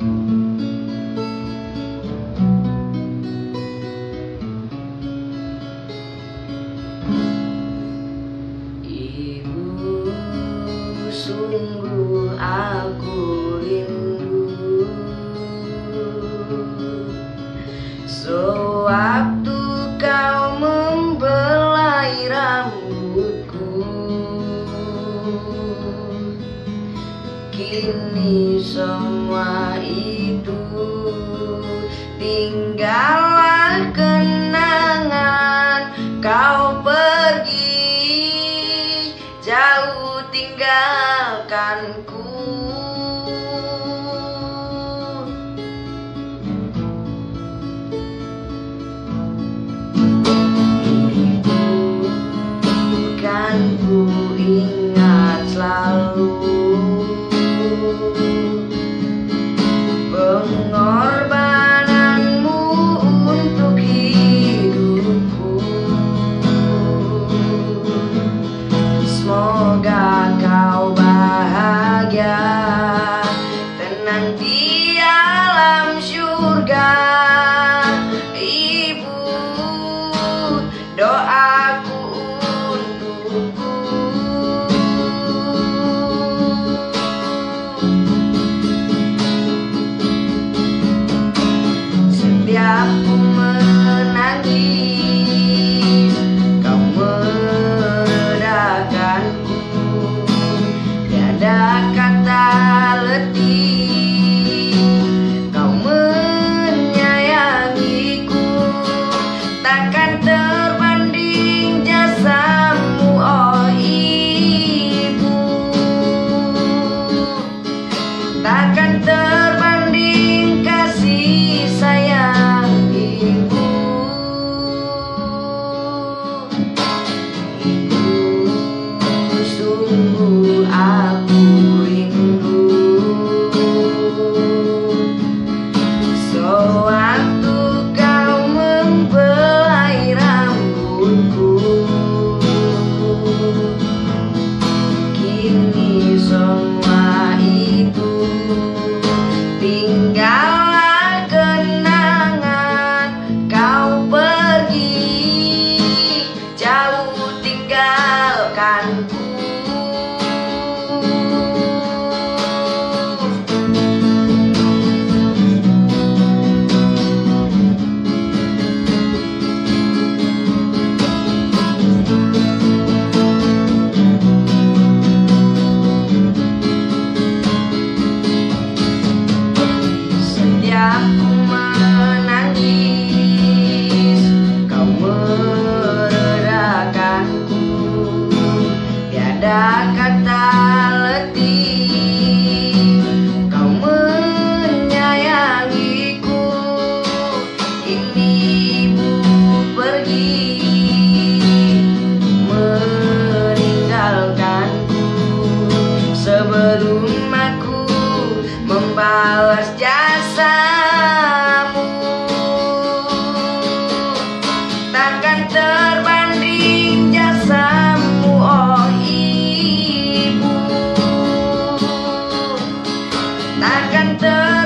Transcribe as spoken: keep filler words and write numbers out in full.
Ibu, sungguh aku rindu. Sewaktu kau membelai rambutku, kini semua itu tinggallah kenangan. Kau pergi jauh tinggalkanku. Kan ku ingat selalu pengorbananmu untuk hidupku. Semoga kau bahagia, tenang di alam surga. Ibu, doaku untukku. Setiap ku menangis, kau meredakanku. Tiada kata letih, kau menyayangiku. Takkan terbanding jasamu, oh ibu. Takkan terbanding kasih sayang ibu. Ibu, sungguh aku rindu. Sewaktu kau membelai rambutku, kini semua itu tinggallah kenangan. Kau pergi jauh tinggalkanku. Setiap ku menangis, kau meredakanku. Tiada kata letih, kau menyayangiku. Ini ibu pergi meninggalkanku. Sebelum aku membalas jasamu, takkan terbanding jasamu, oh ibu. Takkan ter